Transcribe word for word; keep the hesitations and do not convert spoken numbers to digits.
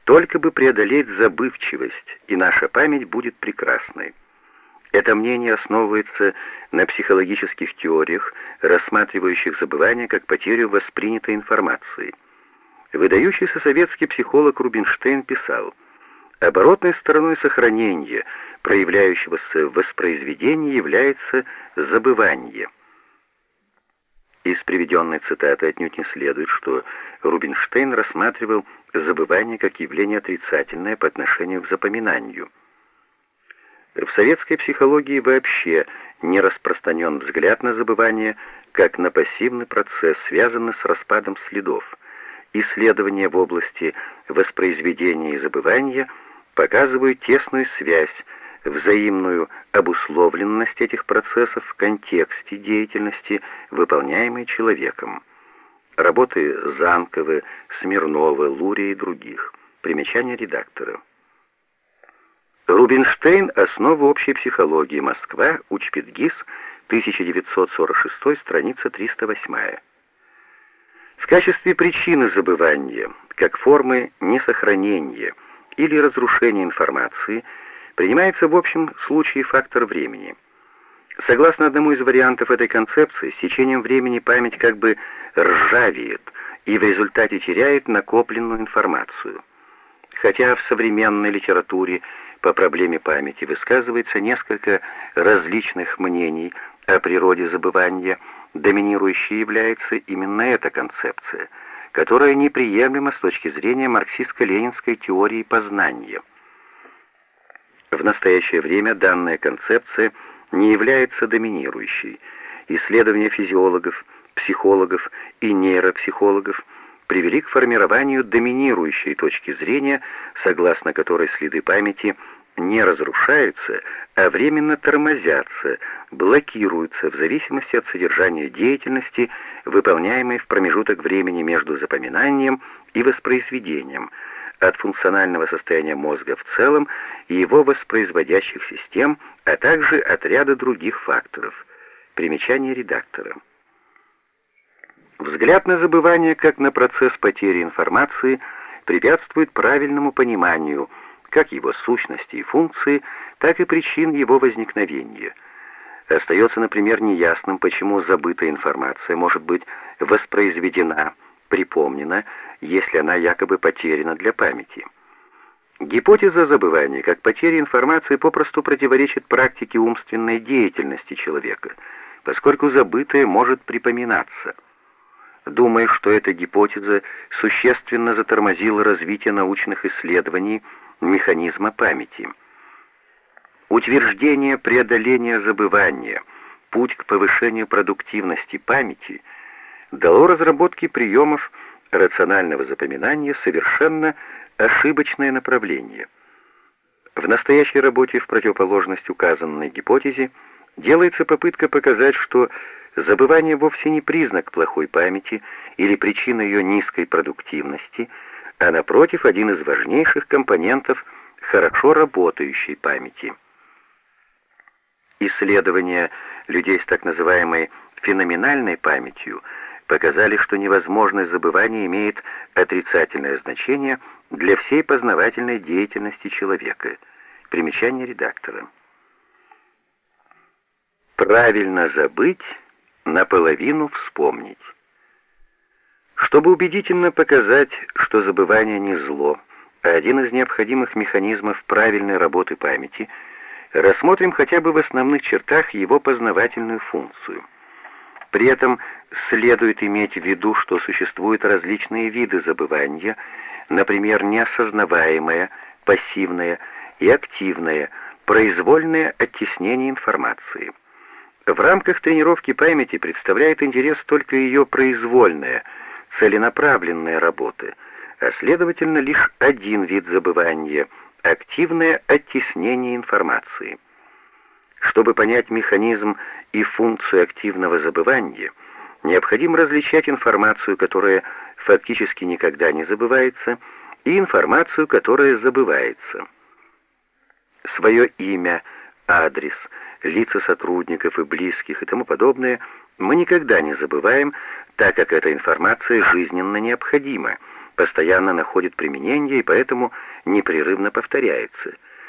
Только бы преодолеть забывчивость, и наша память будет прекрасной. Это мнение основывается на психологических теориях, рассматривающих забывание как потерю воспринятой информации. Выдающийся советский психолог Рубинштейн писал: «Оборотной стороной сохранения, проявляющегося в воспроизведении, является забывание». Из приведенной цитаты отнюдь не следует, что Рубинштейн рассматривал забывание как явление отрицательное по отношению к запоминанию. В советской психологии вообще не распространен взгляд на забывание как на пассивный процесс, связанный с распадом следов. Исследования в области воспроизведения и забывания показывают тесную связь, взаимную обусловленность этих процессов в контексте деятельности, выполняемой человеком. Работы Занковы, Смирнова, Лурия и других. Примечание редактора. Рубинштейн. Основы общей психологии. Москва. Учпедгиз. тысяча девятьсот сорок шесть. Страница триста восемь. В качестве причины забывания, как формы несохранения или разрушения информации, принимается в общем случае фактор времени. Согласно одному из вариантов этой концепции, с течением времени память как бы ржавеет и в результате теряет накопленную информацию. Хотя в современной литературе по проблеме памяти высказывается несколько различных мнений о природе забывания, доминирующей является именно эта концепция, которая неприемлема с точки зрения марксистско-ленинской теории познания. В настоящее время данная концепция не является доминирующей. Исследования физиологов, психологов и нейропсихологов привели к формированию доминирующей точки зрения, согласно которой следы памяти не разрушаются, а временно тормозятся, блокируются в зависимости от содержания деятельности, выполняемой в промежуток времени между запоминанием и воспроизведением, от функционального состояния мозга в целом и его воспроизводящих систем, а также от ряда других факторов. Примечание редактора. Взгляд на забывание как на процесс потери информации препятствует правильному пониманию как его сущности и функции, так и причин его возникновения. Остается, например, неясным, почему забытая информация может быть воспроизведена, припомнена, если она якобы потеряна для памяти. Гипотеза забывания как потери информации попросту противоречит практике умственной деятельности человека, поскольку забытое может припоминаться. Думаю, что эта гипотеза существенно затормозила развитие научных исследований механизма памяти. Утверждение преодоления забывания, путь к повышению продуктивности памяти, дало разработке приемов рационального запоминания совершенно ошибочное направление. В настоящей работе в противоположность указанной гипотезе делается попытка показать, что забывание вовсе не признак плохой памяти или причина ее низкой продуктивности, а напротив, один из важнейших компонентов хорошо работающей памяти. Исследования людей с так называемой феноменальной памятью показали, что невозможность забывания имеет отрицательное значение для всей познавательной деятельности человека. Примечание редактора. Правильно забыть, наполовину вспомнить. Чтобы убедительно показать, что забывание не зло, а один из необходимых механизмов правильной работы памяти, рассмотрим хотя бы в основных чертах его познавательную функцию. При этом следует иметь в виду, что существуют различные виды забывания, например, неосознаваемое, пассивное и активное, произвольное оттеснение информации. В рамках тренировки памяти представляет интерес только ее произвольная, целенаправленная работа, а следовательно лишь один вид забывания – активное оттеснение информации. Чтобы понять механизм и функцию активного забывания, необходимо различать информацию, которая фактически никогда не забывается, и информацию, которая забывается. Свое имя, адрес, лица сотрудников и близких и тому подобное, мы никогда не забываем, так как эта информация жизненно необходима, постоянно находит применение и поэтому непрерывно повторяется.